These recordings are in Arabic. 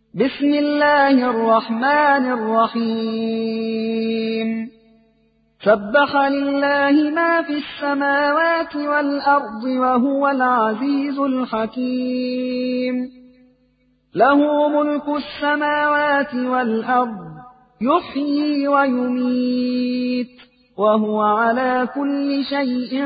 بسم الله الرحمن الرحيم سبح لله ما في السماوات والأرض وهو العزيز الحكيم له ملك السماوات والأرض يحيي ويميت وهو على كل شيء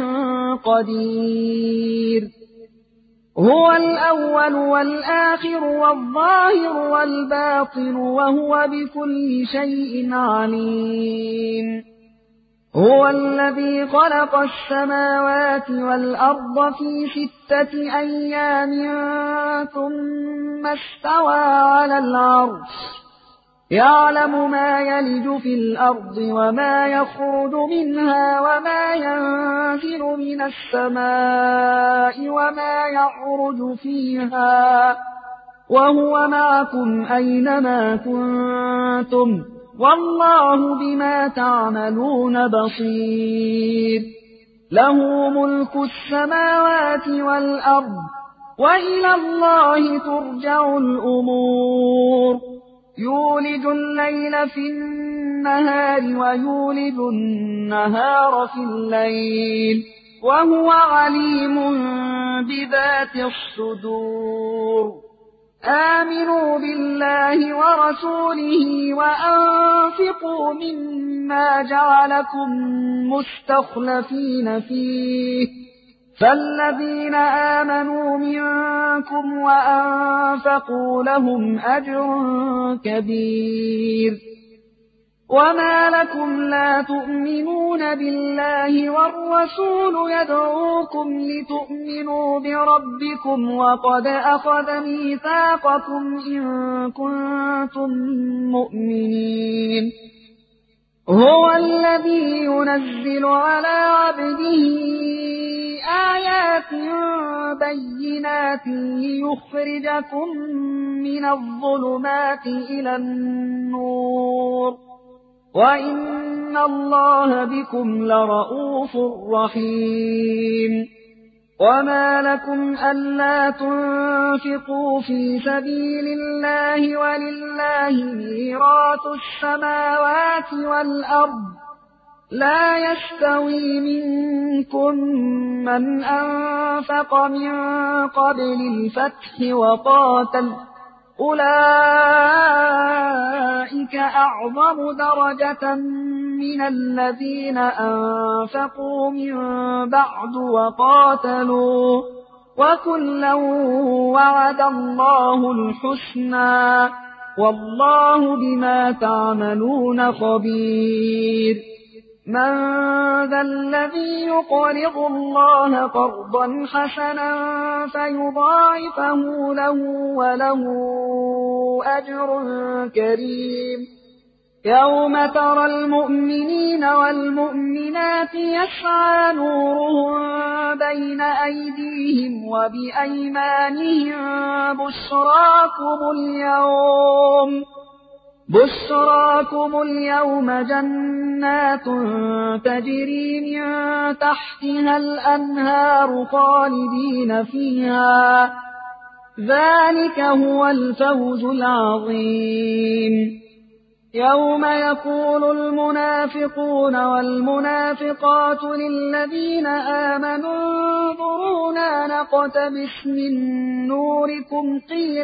قدير هو الأول والآخر والظاهر والباطن وهو بكل شيء عليم هو الذي خلق السماوات والأرض في 6 أيام ثم استوى على العرش يعلم ما يلج في الأرض وما يخرج منها وما ينزل من السماء وما يعرج فيها وهو معكم أينما كنتم والله بما تعملون بصير له ملك السماوات والأرض وإلى الله ترجع الأمور يولج الليل في النهار ويولج النهار في الليل وهو عليم بذات الصدور آمنوا بالله ورسوله وأنفقوا مما جعلكم مستخلفين فيه فالذين آمنوا منكم وأنفقوا لهم أجر كبير وما لكم لا تؤمنون بالله والرسول يدعوكم لتؤمنوا بربكم وقد أخذ ميثاقكم إن كنتم مؤمنين هو الذي ينزل على عبده آيات بينات ليخرجكم من الظلمات إلى النور وإن الله بكم لرءوف رحيم وما لكم ألا تنفقوا في سبيل الله ولله ميراث السماوات والأرض لا يستوي منكم من أنفق من قبل الفتح وقاتل أولئك أعظم درجة من الذين أنفقوا من بعد وقاتلوا وكلا وعد الله الحسنى والله بما تعملون خبير من ذا الذي يقرض الله قرضا حسنا فيضاعفه له وله أجر كريم يوم ترى المؤمنين والمؤمنات يسعى نورهم بين أيديهم وبأيمانهم بشراكم اليوم جنات تجري من تحتها الأنهار خالدين فيها ذلك هو الفوز العظيم يوم يقول المنافقون والمنافقات للذين آمنوا انظرونا نقتبس من نوركم قيل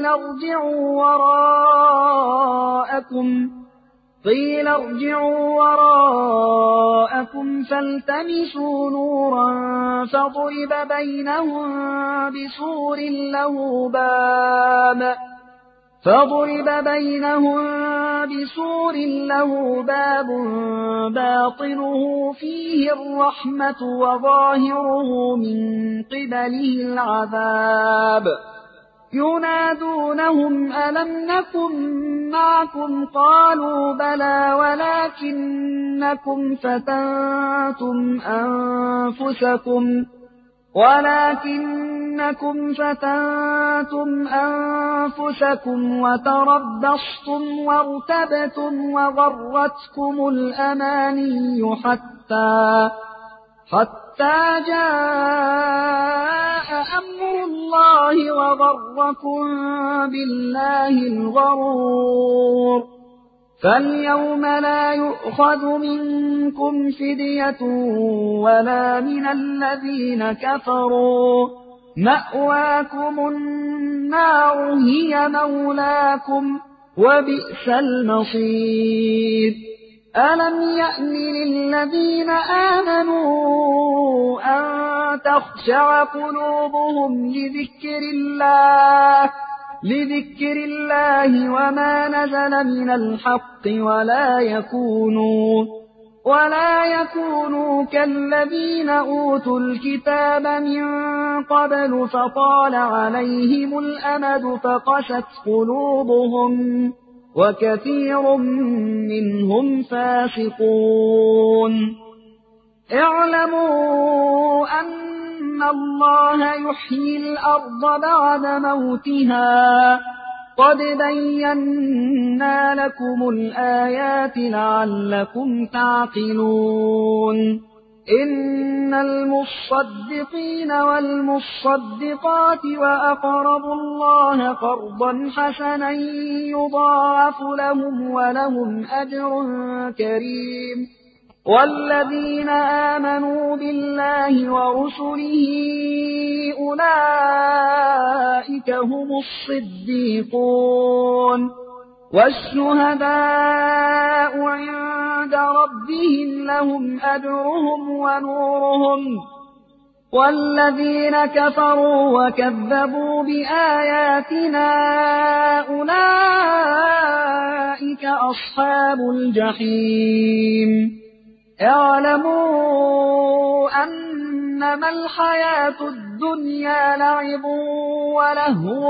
ارجعوا وراءكم فالتمسوا نورا فضرب بينهم بسور له باب باطنه فيه الرحمة وظاهره من قبله العذاب ينادونهم ألم نكن معكم قالوا بلى ولكنكم فتنتم أنفسكم وتربصتم وارتبتم وغرتكم الأماني حتى حتى جاء أمر الله وغركم بالله الغرور فاليوم لا يؤخذ منكم فدية ولا من الذين كفروا مأواكم النار هي مولاكم وبئس المصير ألم يأن للذين آمنوا أن تخشع قلوبهم لذكر الله وما نزل من الحق ولا يكونوا كالذين أوتوا الكتاب من قبل فطال عليهم الأمد فقست قلوبهم وكثير منهم فاسقون اعلموا أن الله يحيي الأرض بعد موتها قد بينا لكم الآيات لعلكم تعقلون إن المصدقين والمصدقات وأقرضوا الله قرضا حسنا يضاعف لهم ولهم أجر كريم والذين آمنوا بالله ورسله أولئك هم الصديقون والشهداء عند ربهم لهم أجرهم ونورهم والذين كفروا وكذبوا بآياتنا أولئك أصحاب الجحيم اعلموا أنما الحياة الدنيا لعب ولهو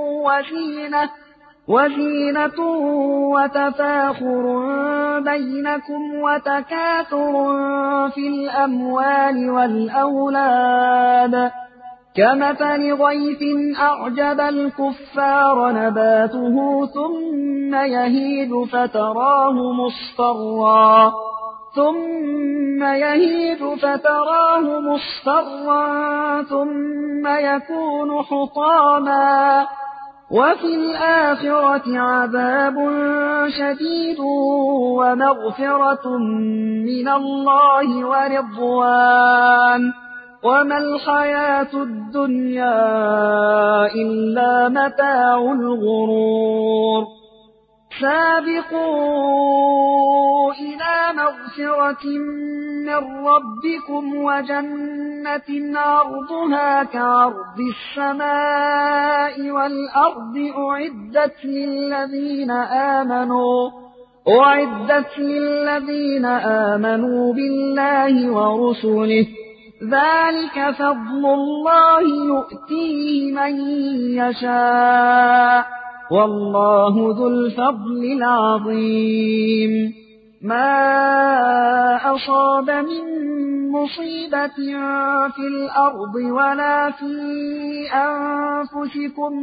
وزينة وتفاخر بينكم وتكاثر في الأموال والأولاد كمثل غيث أعجب الكفار نباته ثم يهيج فتراه مصفرا ثم يكون حطاما وفي الآخرة عذاب شديد ومغفرة من الله ورضوان وما الحياة الدنيا إلا متاع الغرور سابقوا إلى مغفرة من ربكم وجنة عرضها كعرض السماء والأرض أعدت للذين آمنوا بالله ورسله ذلك فضل الله يؤتيه من يشاء والله ذو الفضل العظيم ما أصاب من مصيبة في الأرض ولا في أنفسكم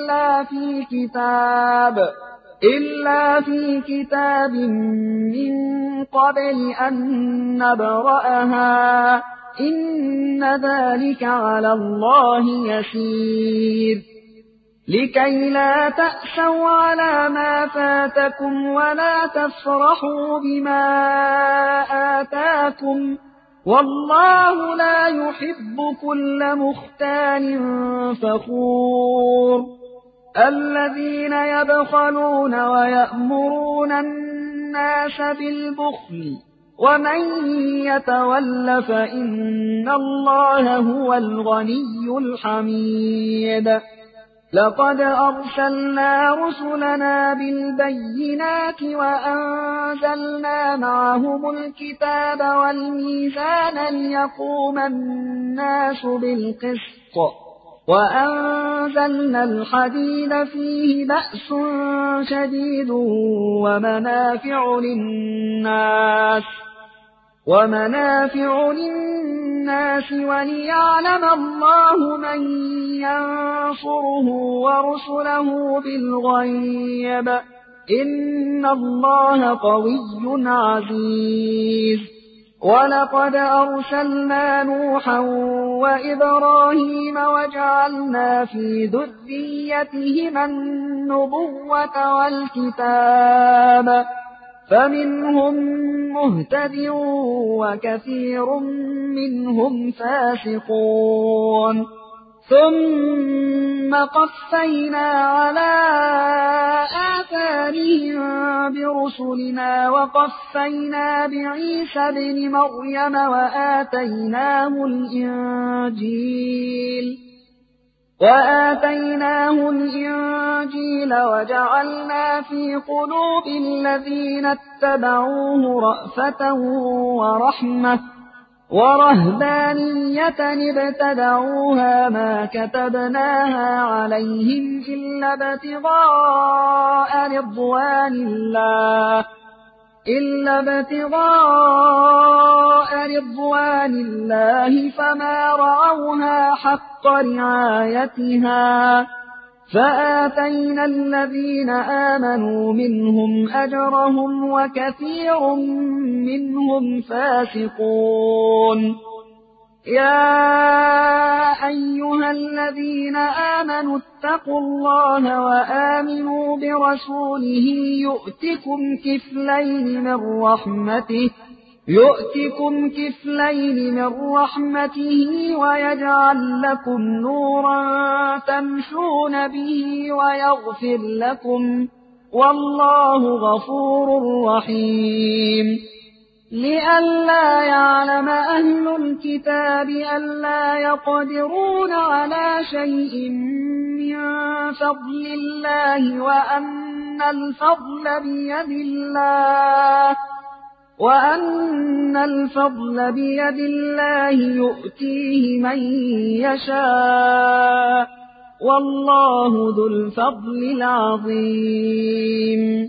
إلا في كتاب من قبل أن نبرأها إن ذلك على الله يسير لكي لا تأسوا على ما فاتكم ولا تفرحوا بما آتاكم والله لا يحب كل مختال فخور الذين يبخلون ويأمرون الناس بالبخل ومن يتول فإن الله هو الغني الحميد لقد أرسلنا رسلنا بالبينات وأنزلنا معهم الكتاب والميزان ليقوم الناس بالقسط وأنزلنا الحديد فيه بأس شديد ومنافع للناس وليعلم الله من ينصره ورسله بالغيب إن الله قوي عزيز ولقد أرسلنا نوحا وإبراهيم وجعلنا في ذريتهما النبوة والكتاب فمنهم مهتد وكثير منهم فاسقون ثم قفينا على آثارهم برسلنا وقفينا بعيسى ابن مريم وآتيناه الإنجيل وجعلنا في قلوب الذين اتبعوه رأفة ورحمة ورهبانية ابتدعوها ما كتبناها عليهم إلا ابتغاء رضوان الله فما رعوها حق رعايتها فآتينا الذين آمنوا منهم أجرهم وكثير منهم فاسقون يا أيها الذين آمنوا اتقوا الله وآمنوا برسوله يؤتكم كفلين من رحمته ويجعل لكم نورا تمشون به ويغفر لكم والله غفور رحيم لئلا يعلم أهل الكتاب ألا يقدرون على شيء من فضل الله وأن الفضل بيد الله يؤتيه من يشاء والله ذو الفضل العظيم